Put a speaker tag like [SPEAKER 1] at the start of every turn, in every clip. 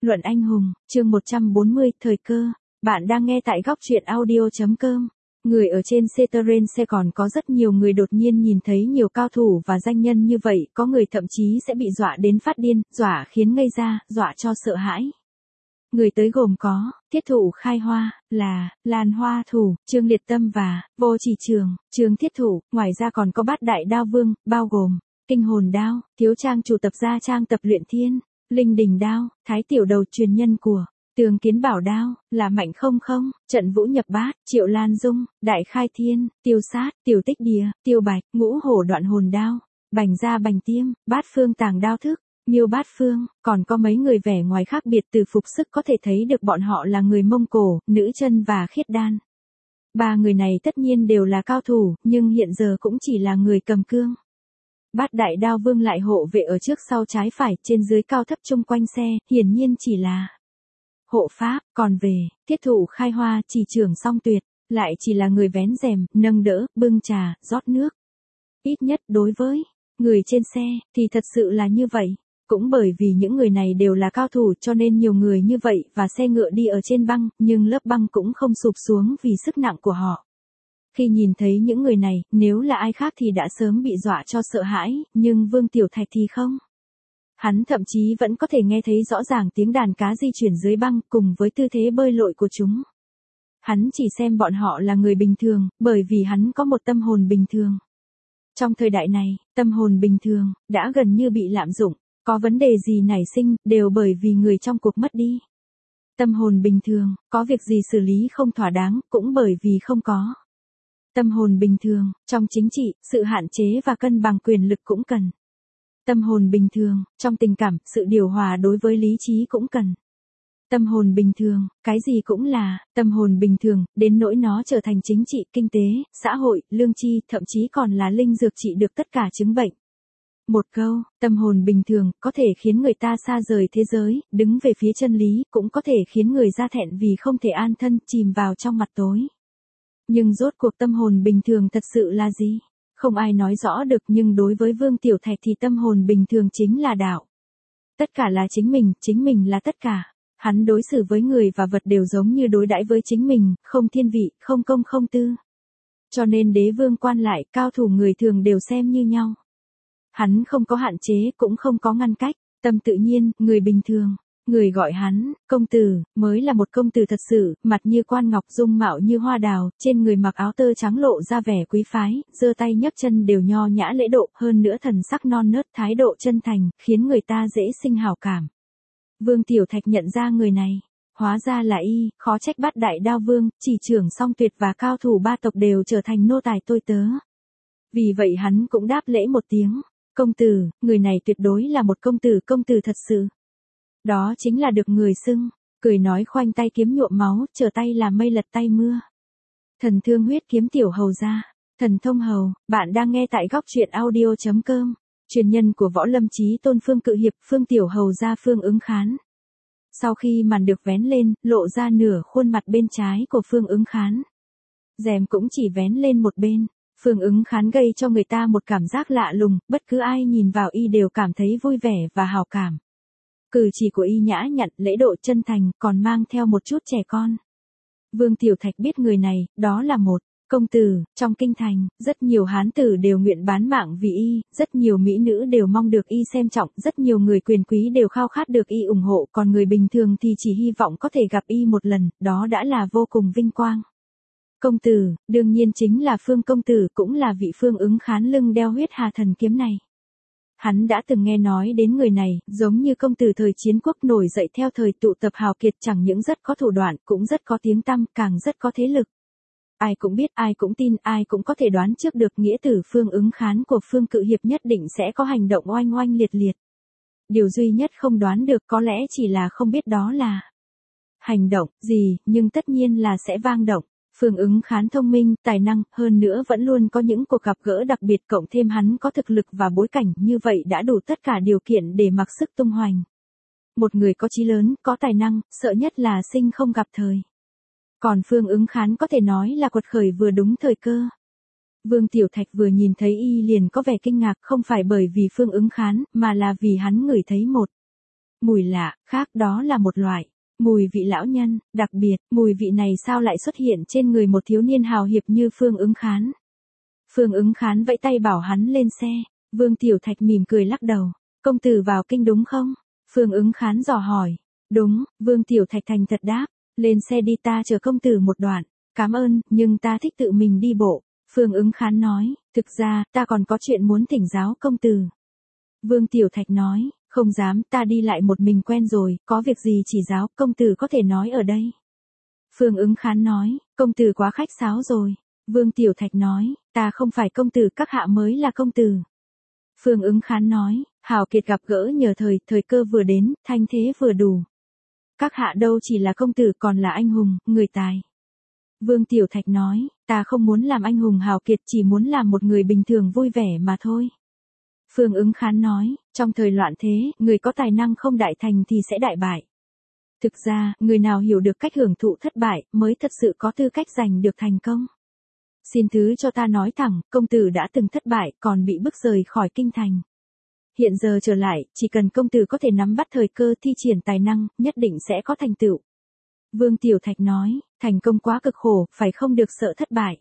[SPEAKER 1] Luận anh hùng, chương 140, thời cơ. Bạn đang nghe tại góc truyện audio.com. Người ở trên Ceterren sẽ còn có rất nhiều người đột nhiên nhìn thấy nhiều cao thủ và danh nhân như vậy, có người thậm chí sẽ bị dọa đến phát điên, dọa khiến ngây ra, dọa cho sợ hãi. Người tới gồm có, Thiết Thụ Khai Hoa, là, Lan Hoa Thủ, Trương Liệt Tâm và, Vô Chỉ Trường, Trương Thiết Thụ, ngoài ra còn có Bát Đại Đao Vương, bao gồm, Kinh Hồn Đao, Thiếu Trang chủ tập gia trang tập luyện thiên, Linh Đình Đao, Thái Tiểu Đầu truyền nhân của, Tường Kiến Bảo Đao, là Mạnh Không Không, Trận Vũ Nhập Bát, Triệu Lan Dung, Đại Khai Thiên, Tiêu Sát, Tiểu Tích Đìa, Tiêu Bạch, Ngũ Hổ Đoạn Hồn Đao, Bành Gia Bành Tiêm, Bát Phương Tàng Đao Thức, Miêu Bát Phương, còn có mấy người vẻ ngoài khác biệt từ phục sức có thể thấy được bọn họ là người Mông Cổ, Nữ Chân và Khiết Đan. Ba người này tất nhiên đều là cao thủ, nhưng hiện giờ cũng chỉ là người cầm cương. Bát Đại Đao Vương lại hộ vệ ở trước sau trái phải, trên dưới cao thấp chung quanh xe, hiển nhiên chỉ là hộ pháp, còn về, Thiết Thụ Khai Hoa, Chỉ Trưởng Song Tuyệt, lại chỉ là người vén rèm, nâng đỡ, bưng trà, rót nước. Ít nhất đối với người trên xe, thì thật sự là như vậy. Cũng bởi vì những người này đều là cao thủ cho nên nhiều người như vậy và xe ngựa đi ở trên băng, nhưng lớp băng cũng không sụp xuống vì sức nặng của họ. Khi nhìn thấy những người này, nếu là ai khác thì đã sớm bị dọa cho sợ hãi, nhưng Vương Tiểu Thạch thì không. Hắn thậm chí vẫn có thể nghe thấy rõ ràng tiếng đàn cá di chuyển dưới băng cùng với tư thế bơi lội của chúng. Hắn chỉ xem bọn họ là người bình thường, bởi vì hắn có một tâm hồn bình thường. Trong thời đại này, tâm hồn bình thường đã gần như bị lạm dụng, có vấn đề gì nảy sinh đều bởi vì người trong cuộc mất đi. Tâm hồn bình thường, có việc gì xử lý không thỏa đáng cũng bởi vì không có. Tâm hồn bình thường, trong chính trị, sự hạn chế và cân bằng quyền lực cũng cần. Tâm hồn bình thường, trong tình cảm, sự điều hòa đối với lý trí cũng cần. Tâm hồn bình thường, cái gì cũng là, tâm hồn bình thường, đến nỗi nó trở thành chính trị, kinh tế, xã hội, lương tri, thậm chí còn là linh dược trị được tất cả chứng bệnh. Một câu, tâm hồn bình thường, có thể khiến người ta xa rời thế giới, đứng về phía chân lý, cũng có thể khiến người ra thẹn vì không thể an thân, chìm vào trong mặt tối. Nhưng rốt cuộc tâm hồn bình thường thật sự là gì? Không ai nói rõ được, nhưng đối với Vương Tiểu Thạch thì tâm hồn bình thường chính là đạo. Tất cả là chính mình là tất cả. Hắn đối xử với người và vật đều giống như đối đãi với chính mình, không thiên vị, không công không tư. Cho nên đế vương quan lại, cao thủ người thường đều xem như nhau. Hắn không có hạn chế, cũng không có ngăn cách, tâm tự nhiên, người bình thường. Người gọi hắn, công tử, mới là một công tử thật sự, mặt như quan ngọc, dung mạo như hoa đào, trên người mặc áo tơ trắng lộ ra vẻ quý phái, giơ tay nhấc chân đều nho nhã lễ độ, hơn nữa thần sắc non nớt, thái độ chân thành, khiến người ta dễ sinh hảo cảm. Vương Tiểu Thạch nhận ra người này, hóa ra là y, khó trách Bát Đại Đao Vương, Chỉ Trưởng Song Tuyệt và cao thủ ba tộc đều trở thành nô tài tôi tớ. Vì vậy hắn cũng đáp lễ một tiếng, công tử, người này tuyệt đối là một công tử thật sự. Đó chính là được người xưng, cười nói khoanh tay kiếm nhuộm máu, trở tay làm mây lật tay mưa. Thần thương huyết kiếm tiểu hầu gia, thần thông hầu, bạn đang nghe tại góc truyện audio.com, truyền nhân của Võ Lâm Chí Tôn Phương Cự Hiệp, Phương Tiểu Hầu gia Phương Ứng Khán. Sau khi màn được vén lên, lộ ra nửa khuôn mặt bên trái của Phương Ứng Khán. Rèm cũng chỉ vén lên một bên. Phương Ứng Khán gây cho người ta một cảm giác lạ lùng, bất cứ ai nhìn vào y đều cảm thấy vui vẻ và hào cảm. Cử chỉ của y nhã nhặn, lễ độ chân thành, còn mang theo một chút trẻ con. Vương Tiểu Thạch biết người này, đó là một công tử. Trong kinh thành, rất nhiều hán tử đều nguyện bán mạng vì y, rất nhiều mỹ nữ đều mong được y xem trọng, rất nhiều người quyền quý đều khao khát được y ủng hộ, còn người bình thường thì chỉ hy vọng có thể gặp y một lần, đó đã là vô cùng vinh quang. Công tử, đương nhiên chính là Phương công tử, cũng là vị Phương Ứng Khán lưng đeo huyết hà thần kiếm này. Hắn đã từng nghe nói đến người này, giống như công tử thời chiến quốc nổi dậy theo thời tụ tập hào kiệt, chẳng những rất có thủ đoạn, cũng rất có tiếng tăm, càng rất có thế lực. Ai cũng biết, ai cũng tin, ai cũng có thể đoán trước được nghĩa tử Phương Ứng Khán của Phương Cự Hiệp nhất định sẽ có hành động oanh oanh liệt liệt. Điều duy nhất không đoán được có lẽ chỉ là không biết đó là hành động gì, nhưng tất nhiên là sẽ vang động. Phương Ứng Khán thông minh, tài năng, hơn nữa vẫn luôn có những cuộc gặp gỡ đặc biệt, cộng thêm hắn có thực lực và bối cảnh, như vậy đã đủ tất cả điều kiện để mặc sức tung hoành. Một người có chí lớn, có tài năng, sợ nhất là sinh không gặp thời. Còn Phương Ứng Khán có thể nói là quật khởi vừa đúng thời cơ. Vương Tiểu Thạch vừa nhìn thấy y liền có vẻ kinh ngạc, không phải bởi vì Phương Ứng Khán, mà là vì hắn ngửi thấy một mùi lạ, khác đó là một loại. Mùi vị lão nhân, đặc biệt, mùi vị này sao lại xuất hiện trên người một thiếu niên hào hiệp như Phương Ứng Khán. Phương Ứng Khán vẫy tay bảo hắn lên xe, Vương Tiểu Thạch mỉm cười lắc đầu, công tử vào kinh đúng không? Phương Ứng Khán dò hỏi, đúng, Vương Tiểu Thạch thành thật đáp, lên xe đi ta chờ công tử một đoạn, cảm ơn, nhưng ta thích tự mình đi bộ. Phương Ứng Khán nói, thực ra, ta còn có chuyện muốn thỉnh giáo công tử. Vương Tiểu Thạch nói, không dám, ta đi lại một mình quen rồi, có việc gì chỉ giáo, công tử có thể nói ở đây. Phương Ứng Khán nói, công tử quá khách sáo rồi. Vương Tiểu Thạch nói, ta không phải công tử, các hạ mới là công tử. Phương Ứng Khán nói, hào kiệt gặp gỡ nhờ thời cơ vừa đến, thanh thế vừa đủ. Các hạ đâu chỉ là công tử còn là anh hùng, người tài. Vương Tiểu Thạch nói, ta không muốn làm anh hùng hào kiệt, chỉ muốn làm một người bình thường vui vẻ mà thôi. Phương Ứng Khán nói, trong thời loạn thế, người có tài năng không đại thành thì sẽ đại bại. Thực ra, người nào hiểu được cách hưởng thụ thất bại, mới thật sự có tư cách giành được thành công. Xin thứ cho ta nói thẳng, công tử đã từng thất bại, còn bị bức rời khỏi kinh thành. Hiện giờ trở lại, chỉ cần công tử có thể nắm bắt thời cơ thi triển tài năng, nhất định sẽ có thành tựu. Vương Tiểu Thạch nói, thành công quá cực khổ, phải không được sợ thất bại.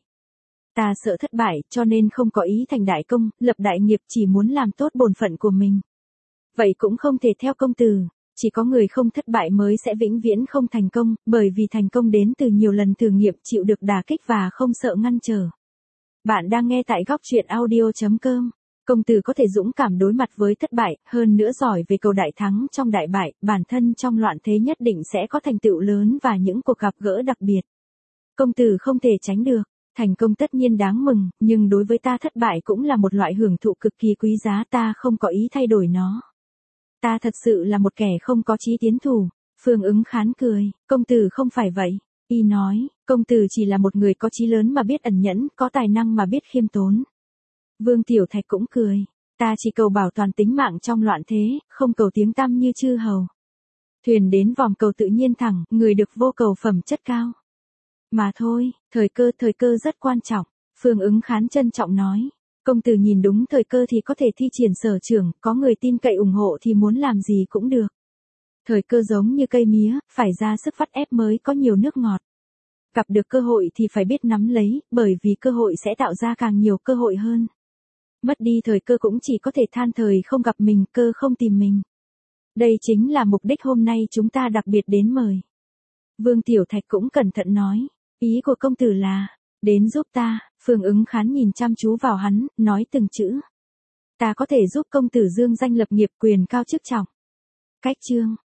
[SPEAKER 1] Ta sợ thất bại, cho nên không có ý thành đại công, lập đại nghiệp, chỉ muốn làm tốt bổn phận của mình. Vậy cũng không thể theo công tử, chỉ có người không thất bại mới sẽ vĩnh viễn không thành công, bởi vì thành công đến từ nhiều lần thử nghiệm, chịu được đả kích và không sợ ngăn trở. Bạn đang nghe tại góc truyện audio.com. Công tử có thể dũng cảm đối mặt với thất bại, hơn nữa giỏi về cầu đại thắng trong đại bại, bản thân trong loạn thế nhất định sẽ có thành tựu lớn và những cuộc gặp gỡ đặc biệt. Công tử không thể tránh được. Thành công tất nhiên đáng mừng, nhưng đối với ta thất bại cũng là một loại hưởng thụ cực kỳ quý giá, ta không có ý thay đổi nó. Ta thật sự là một kẻ không có chí tiến thủ. Phương Ứng Khán cười, công tử không phải vậy. Y nói, công tử chỉ là một người có chí lớn mà biết ẩn nhẫn, có tài năng mà biết khiêm tốn. Vương Tiểu Thạch cũng cười, ta chỉ cầu bảo toàn tính mạng trong loạn thế, không cầu tiếng tăm như chư hầu. Thuyền đến vòm cầu tự nhiên thẳng, người được vô cầu phẩm chất cao. Mà thôi, thời cơ rất quan trọng. Phương Ứng Khán trân trọng nói, công tử nhìn đúng thời cơ thì có thể thi triển sở trường, có người tin cậy ủng hộ thì muốn làm gì cũng được. Thời cơ giống như cây mía, phải ra sức vắt ép mới có nhiều nước ngọt. Gặp được cơ hội thì phải biết nắm lấy, bởi vì cơ hội sẽ tạo ra càng nhiều cơ hội hơn. Mất đi thời cơ cũng chỉ có thể than thời không gặp mình, cơ không tìm mình. Đây chính là mục đích hôm nay chúng ta đặc biệt đến mời. Vương Tiểu Thạch cũng cẩn thận nói, ý của công tử là, đến giúp ta. Phương Ứng Khán nhìn chăm chú vào hắn, nói từng chữ. Ta có thể giúp công tử dương danh lập nghiệp, quyền cao chức trọng. Cách chương.